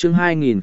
Chương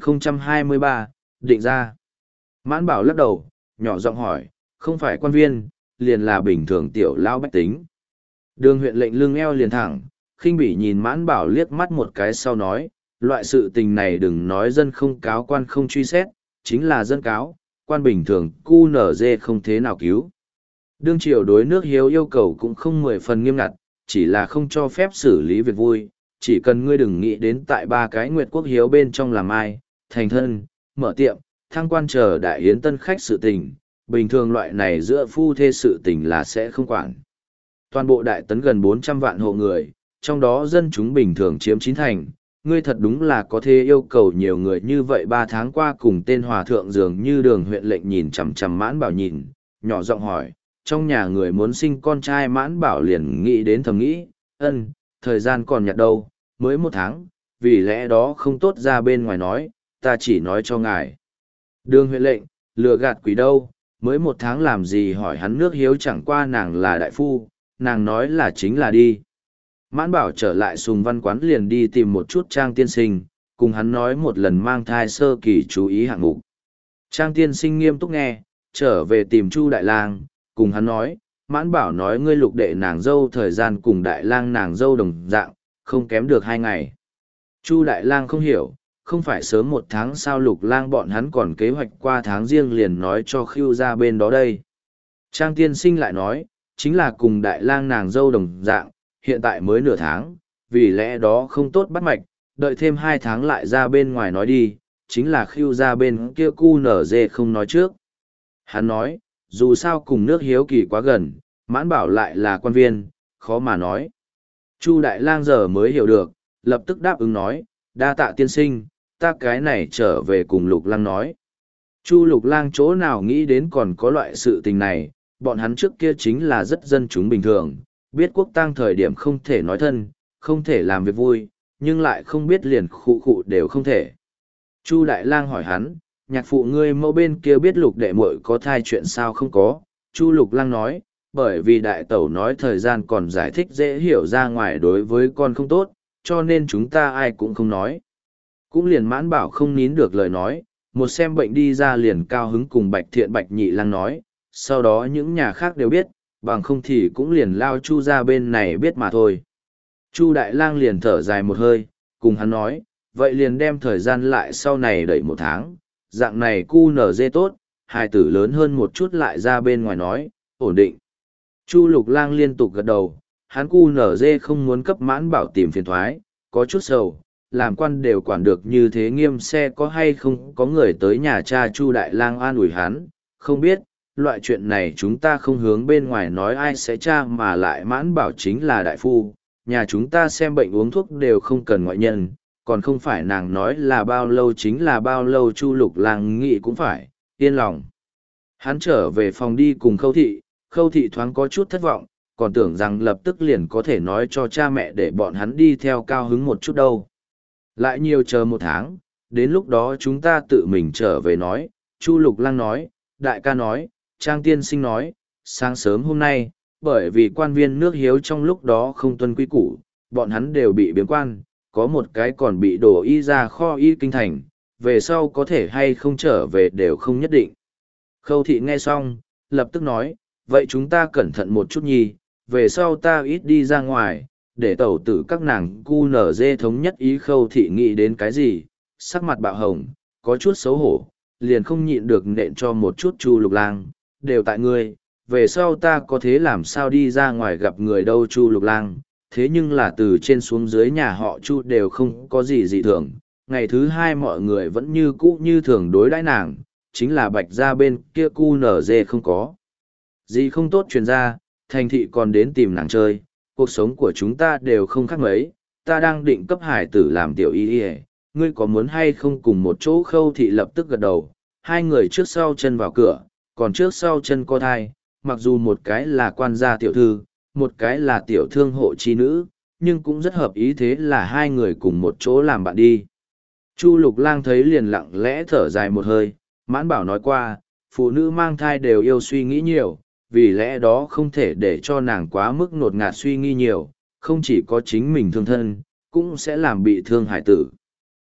2023, định ra. Mãn Bảo lắc đầu, nhỏ giọng hỏi, không phải quan viên, liền là bình thường tiểu lao bách tính. Đường huyện lệnh lưng eo liền thẳng, khinh bỉ nhìn Mãn Bảo liếc mắt một cái sau nói, loại sự tình này đừng nói dân không cáo quan không truy xét, chính là dân cáo, quan bình thường cu nở dê không thế nào cứu. Đương triều đối nước hiếu yêu cầu cũng không 10 phần nghiêm ngặt, chỉ là không cho phép xử lý việc vui, chỉ cần ngươi đừng nghĩ đến tại 3 cái nguyệt quốc hiếu bên trong làm ai, thành thân, mở tiệm, thăng quan chờ đại yến tân khách sự tình, bình thường loại này giữa phu thê sự tình là sẽ không quản. Toàn bộ đại tấn gần 400 vạn hộ người, trong đó dân chúng bình thường chiếm 9 thành, ngươi thật đúng là có thể yêu cầu nhiều người như vậy 3 tháng qua cùng tên hòa thượng dường như đường huyện lệnh nhìn chằm chằm Mãn Bảo nhìn, nhỏ giọng hỏi, trong nhà người muốn sinh con trai Mãn Bảo liền nghĩ đến thầm nghĩ, thời gian còn nhặt đâu, mới 1 tháng, vì lẽ đó không tốt ra bên ngoài nói, ta chỉ nói cho ngài. Đường huyện lệnh, lừa gạt quỷ đâu, mới 1 tháng làm gì hỏi hắn nước hiếu chẳng qua nàng là đại phu, nàng nói là chính là đi. Mãn Bảo trở lại Sùng Văn Quán liền đi tìm một chút Trang tiên sinh, cùng hắn nói một lần mang thai sơ kỳ chú ý hạng mục. Trang tiên sinh nghiêm túc nghe, trở về tìm Chu Đại Lang, cùng hắn nói, Mãn Bảo nói ngươi lục đệ nàng dâu thời gian cùng Đại Lang nàng dâu đồng dạng, không kém được 2 ngày. Chu Đại Lang không hiểu, không phải sớm 1 tháng sao Lục Lang bọn hắn còn kế hoạch qua tháng riêng liền nói cho Khưu ra bên đó đây. Trang tiên sinh lại nói, chính là cùng Đại Lang nàng dâu đồng dạng, hiện tại mới nửa tháng, vì lẽ đó không tốt bắt mạch, đợi thêm 2 tháng lại ra bên ngoài nói đi, chính là Khưu ra bên kia cu nở dê không nói trước. Hắn nói, dù sao cùng nước hiếu kỳ quá gần, Mãn Bảo lại là quan viên, khó mà nói. Chu Đại Lang giờ mới hiểu được, lập tức đáp ứng nói, đa tạ tiên sinh, ta cái này trở về cùng Lục Lang nói. Chu Lục Lang chỗ nào nghĩ đến còn có loại sự tình này, bọn hắn trước kia chính là rất dân chúng bình thường, biết quốc tang thời điểm không thể nói thân, không thể làm việc vui, nhưng lại không biết liền khụ khụ đều không thể. Chu Đại Lang hỏi hắn, nhạc phụ ngươi mẫu bên kia biết Lục đệ muội có thai chuyện sao không có? Chu Lục Lang nói, bởi vì đại tẩu nói thời gian còn giải thích dễ hiểu ra ngoài đối với con không tốt, cho nên chúng ta ai cũng không nói. Cũng liền Mãn Bảo không nín được lời nói, một xem bệnh đi ra liền cao hứng cùng Bạch Thiện Bạch Nhị Lang nói, sau đó những nhà khác đều biết, bằng không thì cũng liền lao Chu ra bên này biết mà thôi. Chu Đại Lang liền thở dài một hơi, cùng hắn nói, vậy liền đem thời gian lại sau này đẩy 1 tháng, dạng này cu nở dê tốt, hài tử lớn hơn một chút lại ra bên ngoài nói, ổn định. Chu Lục Lang liên tục gật đầu, hắn cu nở dê không muốn cấp Mãn Bảo tìm phiền thoái, có chút sầu, làm quan đều quản được như thế nghiêm xe có hay không có người tới nhà cha Chu Đại Lang an ủi hắn, không biết, loại chuyện này chúng ta không hướng bên ngoài nói ai sẽ tra mà lại Mãn Bảo chính là đại phu, nhà chúng ta xem bệnh uống thuốc đều không cần ngoại nhân, còn không phải nàng nói là bao lâu chính là bao lâu. Chu Lục Lang nghĩ cũng phải, yên lòng. Hắn trở về phòng đi cùng Khâu thị thoáng có chút thất vọng, còn tưởng rằng lập tức liền có thể nói cho cha mẹ để bọn hắn đi theo cao hứng một chút đâu. Lại nhiều chờ 1 tháng, đến lúc đó chúng ta tự mình trở về nói, Chu Lục Lang nói, đại ca nói, Trang tiên sinh nói, sáng sớm hôm nay, bởi vì quan viên nước hiếu trong lúc đó không tuân quy củ, bọn hắn đều bị biếm quan, có một cái còn bị đổ y ra kho y kinh thành, về sau có thể hay không trở về đều không nhất định. Khâu thị nghe xong, lập tức nói, vậy chúng ta cẩn thận một chút nhi, về sau ta ít đi ra ngoài, để tẩu tử các nàng cu nở dê thống nhất ý. Khâu thị nghĩ đến cái gì, sắc mặt bạo hồng, có chút xấu hổ, liền không nhịn được nện cho một chút Chu Lục Lang, đều tại ngươi, về sau ta có thế làm sao đi ra ngoài gặp người đâu. Chu Lục Lang, thế nhưng là từ trên xuống dưới nhà họ Chu đều không có gì dị thường, ngày thứ 2 mọi người vẫn như cũ như thường đối đãi nàng, chính là Bạch gia bên kia cu nở dê không có gì không tốt truyền ra, thành thị còn đến tìm nàng chơi, cuộc sống của chúng ta đều không khác mấy, ta đang định cấp hải tử làm tiểu y y, ngươi có muốn hay không cùng một chỗ? Khâu thị lập tức gật đầu, 2 người trước sau chân vào cửa, còn trước sau chân có thai, mặc dù một cái là quan gia tiểu thư, một cái là tiểu thương hộ chi nữ, nhưng cũng rất hợp ý, thế là 2 người cùng một chỗ làm bạn đi. Chu Lục Lang thấy liền lặng lẽ thở dài một hơi, Mãn Bảo nói qua, phụ nữ mang thai đều yêu suy nghĩ nhiều, vì lẽ đó không thể để cho nàng quá mức ngột ngạt suy nghĩ nhiều, không chỉ có chính mình thương thân, cũng sẽ làm bị thương hải tử.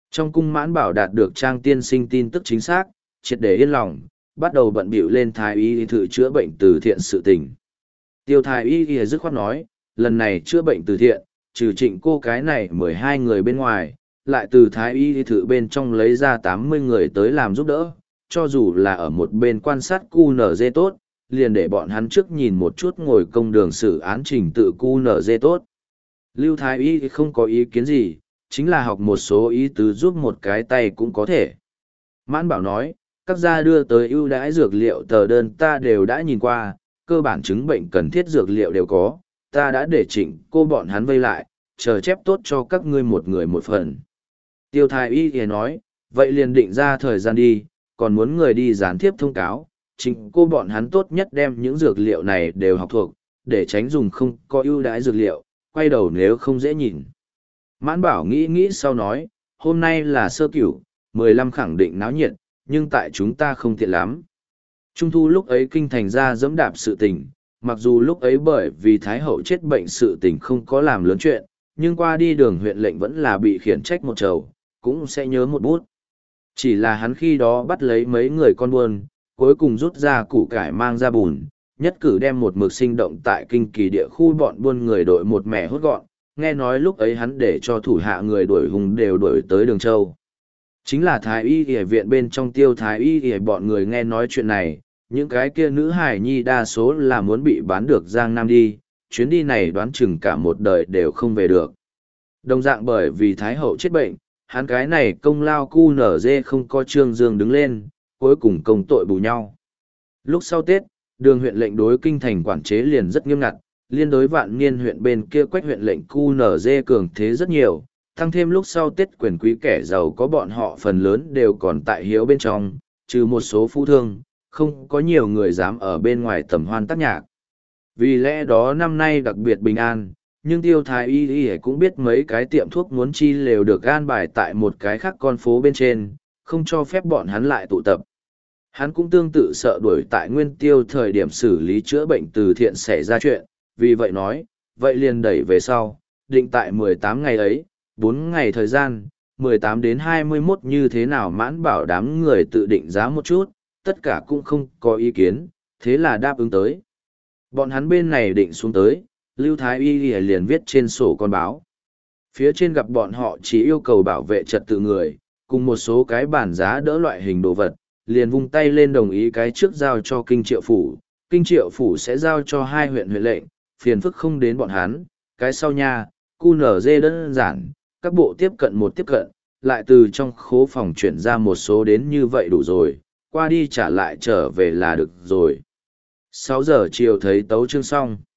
Trong cung Mãn Bảo đạt được Trang tiên sinh tin tức chính xác, triệt để yên lòng, bắt đầu bận bịu lên thái y thử chữa bệnh từ thiện sự tình. Tiêu thái y dứt khoát nói, lần này chữa bệnh từ thiện, trừ Trịnh cô cái này 12 người bên ngoài, lại từ thái y thử bên trong lấy ra 80 người tới làm giúp đỡ, cho dù là ở một bên quan sát QNZ tốt, liền để bọn hắn trước nhìn một chút ngồi công đường xử án trình tự QNZ tốt. Lưu thái y không có ý kiến gì, chính là học một số ý tứ giúp một cái tay cũng có thể. Mãn Bảo nói, các gia đưa tới ưu đãi dược liệu tờ đơn ta đều đã nhìn qua, cơ bản chứng bệnh cần thiết dược liệu đều có, ta đã để Trịnh cô bọn hắn vây lại, chờ chép tốt cho các ngươi một người một phần. Tiêu thái y thì nói, vậy liền định ra thời gian đi, còn muốn người đi gián tiếp thông cáo, Trịnh cô bọn hắn tốt nhất đem những dược liệu này đều học thuộc, để tránh dùng không có ưu đãi dược liệu, quay đầu nếu không dễ nhìn. Mãn Bảo nghĩ nghĩ sau nói, hôm nay là sơ cửu, 15 khẳng định náo nhiệt, nhưng tại chúng ta không tiện lắm. Trung thu lúc ấy kinh thành ra dẫm đạp sự tình, mặc dù lúc ấy bởi vì Thái Hậu chết bệnh sự tình không có làm lớn chuyện, nhưng qua đi đường huyện lệnh vẫn là bị khiển trách một trầu, cũng sẽ nhớ một bút. Chỉ là hắn khi đó bắt lấy mấy người con buôn, cuối cùng rút ra củ cải mang ra bùn, nhất cử đem một mực sinh động tại kinh kỳ địa khu bọn buôn người đội một mẻ hốt gọn, nghe nói lúc ấy hắn để cho thủ hạ người đuổi hùng đều đuổi tới Đường Châu. Chính là Thái y y viện bên trong Tiêu Thái y y bọn người nghe nói chuyện này, những cái kia nữ hài nhi đa số là muốn bị bán được Giang Nam đi, chuyến đi này đoán chừng cả một đời đều không về được. Đồng dạng bởi vì Thái Hậu chết bệnh, hắn cái này công lao cu nở dê không có Trương Dương đứng lên, cuối cùng công tội bù nhau. Lúc sau Tết, đường huyện lệnh đối kinh thành quản chế liền rất nghiêm ngặt, liên đối Vạn Niên huyện bên kia Quách huyện lệnh cu nở dê cường thế rất nhiều, tăng thêm lúc sau Tết quyền quý kẻ giàu có bọn họ phần lớn đều còn tại hiếu bên trong, trừ một số phú thương, không có nhiều người dám ở bên ngoài tầm hoan tác nhạc. Vì lẽ đó năm nay đặc biệt bình an, nhưng Tiêu Thái y y cũng biết mấy cái tiệm thuốc muốn chi lều được gan bài tại một cái khác con phố bên trên, không cho phép bọn hắn lại tụ tập. Hắn cũng tương tự sợ đuổi tại Nguyên Tiêu thời điểm xử lý chữa bệnh từ thiện xảy ra chuyện, vì vậy nói, vậy liền đẩy về sau, định tại 18 ngày ấy, 4 ngày thời gian, 18 đến 21 như thế nào Mãn Bảo đám người tự định giá một chút, tất cả cũng không có ý kiến, thế là đáp ứng tới. Bọn hắn bên này định xuống tới, Lưu Thái y liền viết trên sổ con báo. Phía trên gặp bọn họ chỉ yêu cầu bảo vệ trật tự người, cùng một số cái bản giá đỡ loại hình đồ vật, liền vung tay lên đồng ý cái trước giao cho Kinh Triệu Phủ. Kinh Triệu Phủ sẽ giao cho 2 huyện huyện lệnh, phiền phức không đến bọn hắn, cái sau nha, QNZ đơn giản, các bộ tiếp cận một tiếp cận, lại từ trong khố phòng chuyển ra một số đến như vậy đủ rồi, qua đi trả lại trở về là được rồi. 6 giờ chiều thấy tấu chương xong.